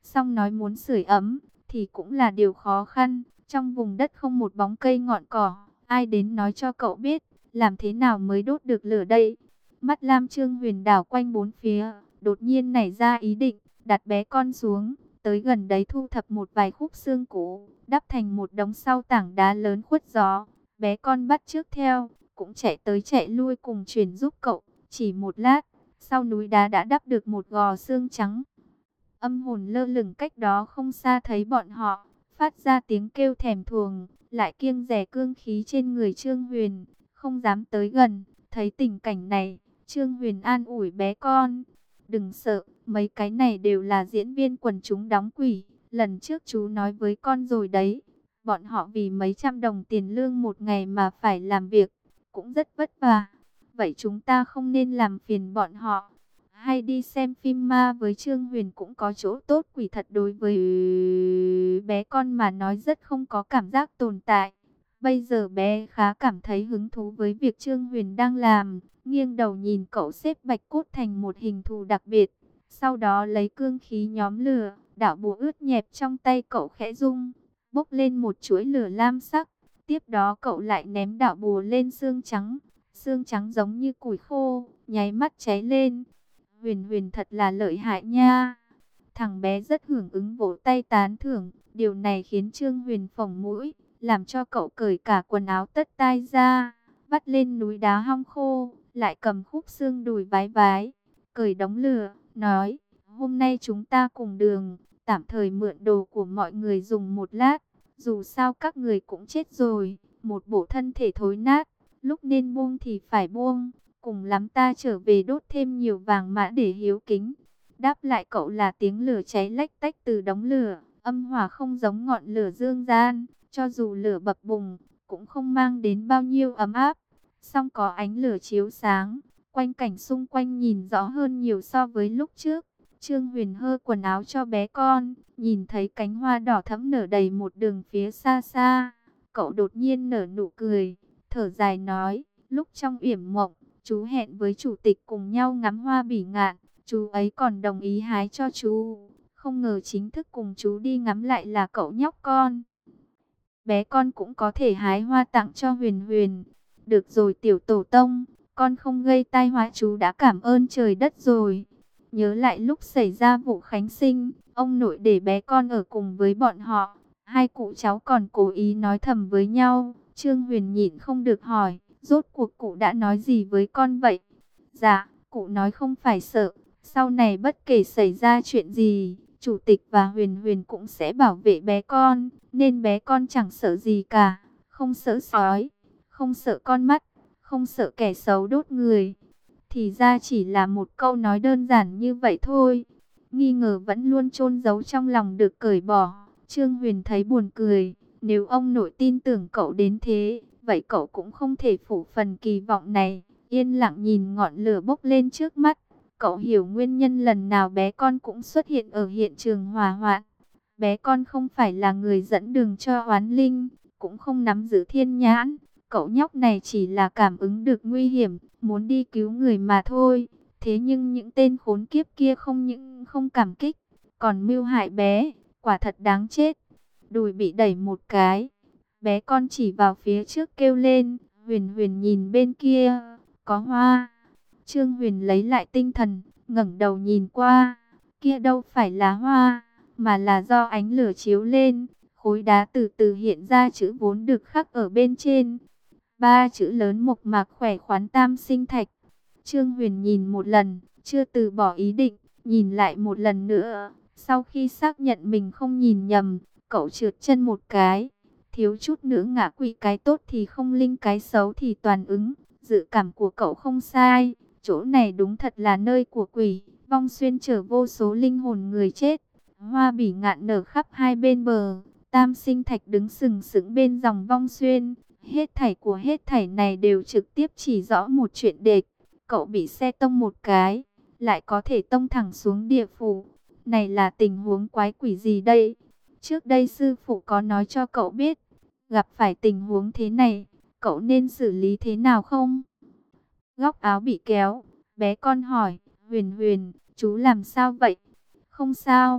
Xong nói muốn sưởi ấm, thì cũng là điều khó khăn. Trong vùng đất không một bóng cây ngọn cỏ, ai đến nói cho cậu biết, làm thế nào mới đốt được lửa đây? Mắt Lam Trương Huyền đảo quanh bốn phía, đột nhiên nảy ra ý định, đặt bé con xuống, tới gần đấy thu thập một vài khúc xương cũ, đắp thành một đống sau tảng đá lớn khuất gió. Bé con bắt chước theo, cũng chạy tới chạy lui cùng truyền giúp cậu. Chỉ một lát, sau núi đá đã đắp được một gò xương trắng. Âm hồn lơ lửng cách đó không xa thấy bọn họ, phát ra tiếng kêu thèm thuồng, lại kiêng dè cương khí trên người Trương Huyền, không dám tới gần. Thấy tình cảnh này, Trương Huyền an ủi bé con, đừng sợ, mấy cái này đều là diễn viên quần chúng đóng quỷ, lần trước chú nói với con rồi đấy, bọn họ vì mấy trăm đồng tiền lương một ngày mà phải làm việc, cũng rất vất vả, vậy chúng ta không nên làm phiền bọn họ. Hay đi xem phim ma với Trương Huyền cũng có chỗ tốt, quỷ thật đối với bé con mà nói rất không có cảm giác tồn tại. Bây giờ bé khá cảm thấy hứng thú với việc Trương Huyền đang làm, nghiêng đầu nhìn cậu xếp bạch cốt thành một hình thù đặc biệt. Sau đó lấy cương khí nhóm lửa, đảo bùa ướt nhẹp trong tay cậu khẽ rung, bốc lên một chuỗi lửa lam sắc. Tiếp đó cậu lại ném đảo bùa lên xương trắng, xương trắng giống như củi khô, nháy mắt cháy lên. Huyền Huyền thật là lợi hại nha. Thằng bé rất hưởng ứng vỗ tay tán thưởng, điều này khiến Trương Huyền phồng mũi, làm cho cậu cởi cả quần áo tất tai ra, vắt lên núi đá hong khô, lại cầm khúc xương đùi vái vái, cởi đống lửa, nói, hôm nay chúng ta cùng đường, tạm thời mượn đồ của mọi người dùng một lát, dù sao các người cũng chết rồi, một bộ thân thể thối nát, lúc nên buông thì phải buông, cùng lắm ta trở về đốt thêm nhiều vàng mã để hiếu kính. Đáp lại cậu là tiếng lửa cháy lách tách từ đống lửa, âm hỏa không giống ngọn lửa dương gian, cho dù lửa bập bùng, cũng không mang đến bao nhiêu ấm áp. Song có ánh lửa chiếu sáng, quanh cảnh xung quanh nhìn rõ hơn nhiều so với lúc trước. Trương Huyền hơ quần áo cho bé con, nhìn thấy cánh hoa đỏ thẫm nở đầy một đường phía xa xa. Cậu đột nhiên nở nụ cười, thở dài nói, lúc trong yểm mộng, chú hẹn với chủ tịch cùng nhau ngắm hoa bỉ ngạn. Chú ấy còn đồng ý hái cho chú, không ngờ chính thức cùng chú đi ngắm lại là cậu nhóc con. Bé con cũng có thể hái hoa tặng cho Huyền Huyền. Được rồi tiểu tổ tông, con không gây tai họa chú đã cảm ơn trời đất rồi. Nhớ lại lúc xảy ra vụ khánh sinh, ông nội để bé con ở cùng với bọn họ. Hai cụ cháu còn cố ý nói thầm với nhau. Trương Huyền nhịn không được hỏi, rốt cuộc cụ đã nói gì với con vậy? Dạ, cụ nói không phải sợ. Sau này bất kể xảy ra chuyện gì, chủ tịch và Huyền Huyền cũng sẽ bảo vệ bé con, nên bé con chẳng sợ gì cả, không sợ sói, không sợ con mắt, không sợ kẻ xấu đốt người. Thì ra chỉ là một câu nói đơn giản như vậy thôi. Nghi ngờ vẫn luôn chôn giấu trong lòng được cởi bỏ. Trương Huyền thấy buồn cười, nếu ông nội tin tưởng cậu đến thế, vậy cậu cũng không thể phủ phần kỳ vọng này. Yên lặng nhìn ngọn lửa bốc lên trước mắt. Cậu hiểu nguyên nhân lần nào bé con cũng xuất hiện ở hiện trường hỏa hoạn. Bé con không phải là người dẫn đường cho oán linh, cũng không nắm giữ thiên nhãn. Cậu nhóc này chỉ là cảm ứng được nguy hiểm, muốn đi cứu người mà thôi. Thế nhưng những tên khốn kiếp kia không những không cảm kích, còn mưu hại bé, quả thật đáng chết. Đùi bị đẩy một cái, bé con chỉ vào phía trước kêu lên, Huyền Huyền nhìn bên kia, có hoa. Trương Huyền lấy lại tinh thần, ngẩng đầu nhìn qua, kia đâu phải là hoa, mà là do ánh lửa chiếu lên, khối đá từ từ hiện ra chữ vốn được khắc ở bên trên. Ba chữ lớn mộc mạc khỏe khoắn tam sinh thạch. Trương Huyền nhìn một lần, chưa từ bỏ ý định, nhìn lại một lần nữa. Sau khi xác nhận mình không nhìn nhầm, cậu trượt chân một cái, thiếu chút nữa ngã quỵ, cái tốt thì không linh, cái xấu thì toàn ứng. Dự cảm của cậu không sai. Chỗ này đúng thật là nơi của quỷ, vong xuyên chở vô số linh hồn người chết. Hoa bỉ ngạn nở khắp hai bên bờ, tam sinh thạch đứng sừng sững bên dòng vong xuyên. Hết thảy của hết thảy này đều trực tiếp chỉ rõ một chuyện đệt. Cậu bị xe tông một cái, lại có thể tông thẳng xuống địa phủ. Này là tình huống quái quỷ gì đây? Trước đây sư phụ có nói cho cậu biết, gặp phải tình huống thế này, cậu nên xử lý thế nào không? Góc áo bị kéo, bé con hỏi, Huyền Huyền, chú làm sao vậy? Không sao.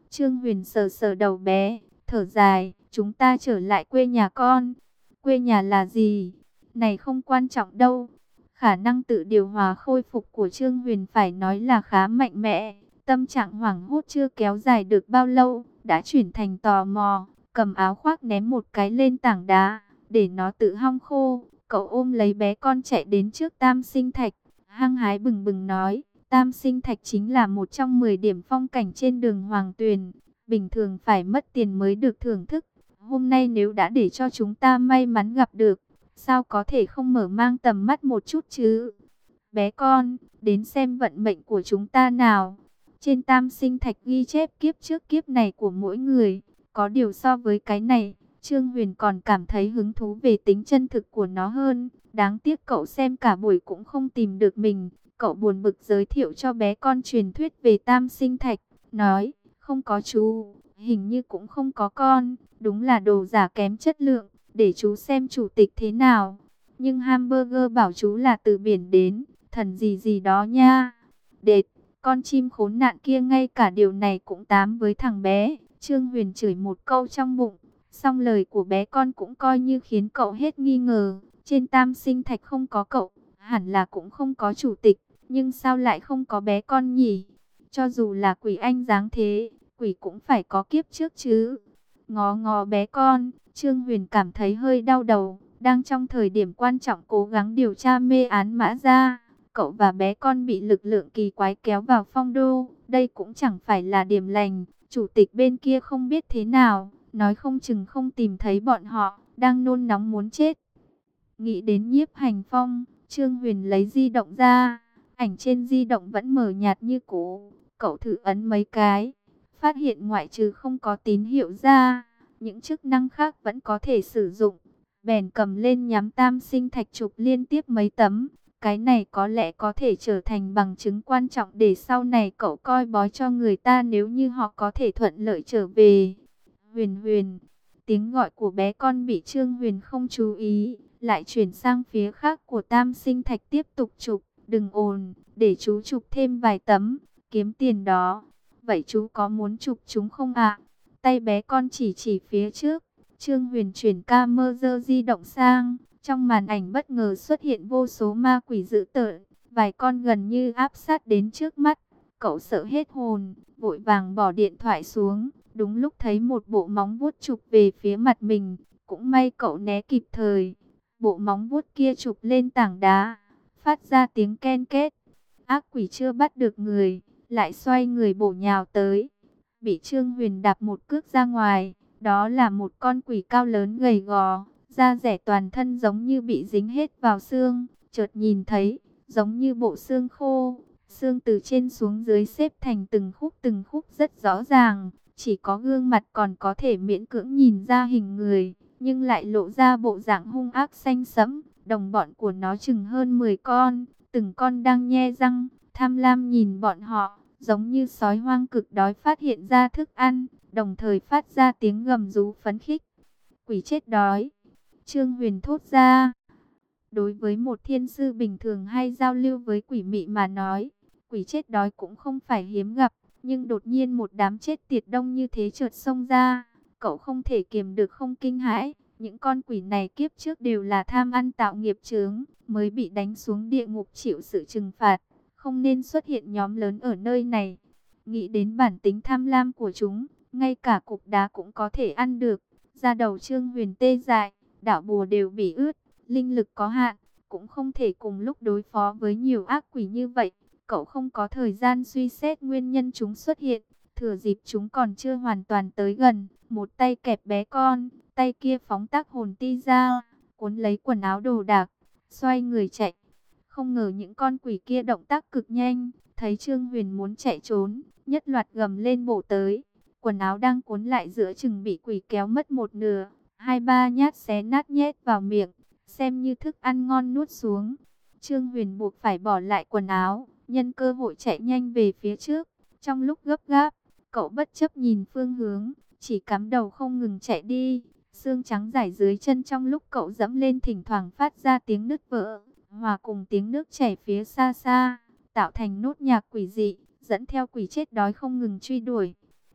Trương Huyền sờ sờ đầu bé, thở dài, chúng ta trở lại quê nhà con. Quê nhà là gì? Này không quan trọng đâu. Khả năng tự điều hòa khôi phục của Trương Huyền phải nói là khá mạnh mẽ. Tâm trạng hoảng hốt chưa kéo dài được bao lâu, đã chuyển thành tò mò, cầm áo khoác ném một cái lên tảng đá, để nó tự hong khô. Cậu ôm lấy bé con chạy đến trước Tam Sinh Thạch, hăng hái bừng bừng nói, Tam Sinh Thạch chính là một trong mười điểm phong cảnh trên đường Hoàng Tuyền, bình thường phải mất tiền mới được thưởng thức. Hôm nay nếu đã để cho chúng ta may mắn gặp được, sao có thể không mở mang tầm mắt một chút chứ? Bé con, đến xem vận mệnh của chúng ta nào. Trên Tam Sinh Thạch ghi chép kiếp trước kiếp này của mỗi người. Có điều so với cái này, Trương Huyền còn cảm thấy hứng thú về tính chân thực của nó hơn. Đáng tiếc cậu xem cả buổi cũng không tìm được mình. Cậu buồn bực giới thiệu cho bé con truyền thuyết về Tam Sinh Thạch. Nói, không có chú, hình như cũng không có con. Đúng là đồ giả kém chất lượng. Để chú xem chủ tịch thế nào. Nhưng hamburger bảo chú là từ biển đến. Thần gì gì đó nha. Đệt, con chim khốn nạn kia ngay cả điều này cũng tám với thằng bé. Trương Huyền chửi một câu trong bụng. Xong lời của bé con cũng coi như khiến cậu hết nghi ngờ. Trên Tam Sinh Thạch không có cậu, hẳn là cũng không có chủ tịch. Nhưng sao lại không có bé con nhỉ? Cho dù là quỷ anh dáng thế, quỷ cũng phải có kiếp trước chứ. Ngó ngó bé con, Trương Huyền cảm thấy hơi đau đầu. Đang trong thời điểm quan trọng cố gắng điều tra mê án Mã Gia, cậu và bé con bị lực lượng kỳ quái kéo vào phong đô. Đây cũng chẳng phải là điểm lành. Chủ tịch bên kia không biết thế nào, nói không chừng không tìm thấy bọn họ, đang nôn nóng muốn chết. Nghĩ đến Nhiếp Hành Phong, Trương Huyền lấy di động ra. Ảnh trên di động vẫn mờ nhạt như cũ. Cậu thử ấn mấy cái, phát hiện ngoại trừ không có tín hiệu ra, những chức năng khác vẫn có thể sử dụng. Bèn cầm lên nhắm Tam Sinh Thạch chụp liên tiếp mấy tấm. Cái này có lẽ có thể trở thành bằng chứng quan trọng để sau này cậu coi bói cho người ta nếu như họ có thể thuận lợi trở về. Huyền Huyền, tiếng gọi của bé con bị Trương Huyền không chú ý, lại chuyển sang phía khác của Tam Sinh Thạch tiếp tục chụp. Đừng ồn, để chú chụp thêm vài tấm, kiếm tiền đó. Vậy chú có muốn chụp chúng không ạ? Tay bé con chỉ chỉ phía trước. Trương Huyền chuyển camera di động sang. Trong màn ảnh bất ngờ xuất hiện vô số ma quỷ dữ tợn. Vài con gần như áp sát đến trước mắt. Cậu sợ hết hồn, vội vàng bỏ điện thoại xuống. Đúng lúc thấy một bộ móng vuốt chụp về phía mặt mình. Cũng may cậu né kịp thời. Bộ móng vuốt kia chụp lên tảng đá, phát ra tiếng ken két. Ác quỷ chưa bắt được người, lại xoay người bổ nhào tới. Bị Trương Huyền đạp một cước ra ngoài. Đó là một con quỷ cao lớn gầy gò, da dẻ toàn thân giống như bị dính hết vào xương. Chợt nhìn thấy, giống như bộ xương khô. Xương từ trên xuống dưới xếp thành từng khúc từng khúc rất rõ ràng. Chỉ có gương mặt còn có thể miễn cưỡng nhìn ra hình người, nhưng lại lộ ra bộ dạng hung ác xanh sẫm. Đồng bọn của nó chừng hơn mười con, từng con đang nhe răng, tham lam nhìn bọn họ, giống như sói hoang cực đói phát hiện ra thức ăn, đồng thời phát ra tiếng gầm rú phấn khích. Quỷ chết đói, Trương Huyền thốt ra. Đối với một thiên sư bình thường hay giao lưu với quỷ mị mà nói, quỷ chết đói cũng không phải hiếm gặp, nhưng đột nhiên một đám chết tiệt đông như thế chợt xông ra, cậu không thể kiềm được không kinh hãi. Những con quỷ này kiếp trước đều là tham ăn tạo nghiệp chướng, mới bị đánh xuống địa ngục chịu sự trừng phạt, không nên xuất hiện nhóm lớn ở nơi này. Nghĩ đến bản tính tham lam của chúng, ngay cả cục đá cũng có thể ăn được. Da đầu Trương Huyền tê dại, đạo bùa đều bị ướt, linh lực có hạn, cũng không thể cùng lúc đối phó với nhiều ác quỷ như vậy. Cậu không có thời gian suy xét nguyên nhân chúng xuất hiện, thừa dịp chúng còn chưa hoàn toàn tới gần, một tay kẹp bé con, tay kia phóng tác hồn ti ra, cuốn lấy quần áo đồ đạc, xoay người chạy. Không ngờ những con quỷ kia động tác cực nhanh, thấy Trương Huyền muốn chạy trốn, nhất loạt gầm lên bổ tới. Quần áo đang cuốn lại giữa chừng bị quỷ kéo mất một nửa, hai ba nhát xé nát nhét vào miệng, xem như thức ăn ngon nuốt xuống. Trương Huyền buộc phải bỏ lại quần áo, nhân cơ hội chạy nhanh về phía trước. Trong lúc gấp gáp, cậu bất chấp nhìn phương hướng, chỉ cắm đầu không ngừng chạy đi. Xương trắng rải dưới chân trong lúc cậu dẫm lên thỉnh thoảng phát ra tiếng nứt vỡ, hòa cùng tiếng nước chảy phía xa xa, tạo thành nốt nhạc quỷ dị, dẫn theo quỷ chết đói không ngừng truy đuổi.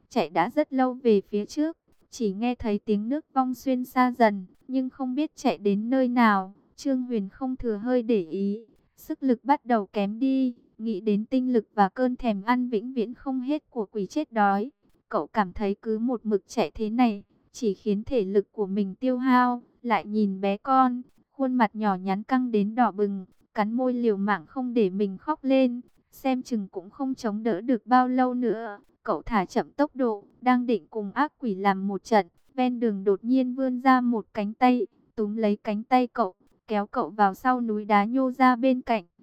chạy đã rất lâu về phía trước. Chỉ nghe thấy tiếng nước vong xuyên xa dần, nhưng không biết chạy đến nơi nào. Trương Huyền không thừa hơi để ý, sức lực bắt đầu kém đi, nghĩ đến tinh lực và cơn thèm ăn vĩnh viễn không hết của quỷ chết đói. Cậu cảm thấy cứ một mực chạy thế này, chỉ khiến thể lực của mình tiêu hao. Lại nhìn bé con, khuôn mặt nhỏ nhắn căng đến đỏ bừng, cắn môi liều mạng không để mình khóc lên. Xem chừng cũng không chống đỡ được bao lâu nữa. Cậu thả chậm tốc độ, đang định cùng ác quỷ làm một trận. Ven đường đột nhiên vươn ra một cánh tay, túm lấy cánh tay cậu, kéo cậu vào sau núi đá nhô ra bên cạnh.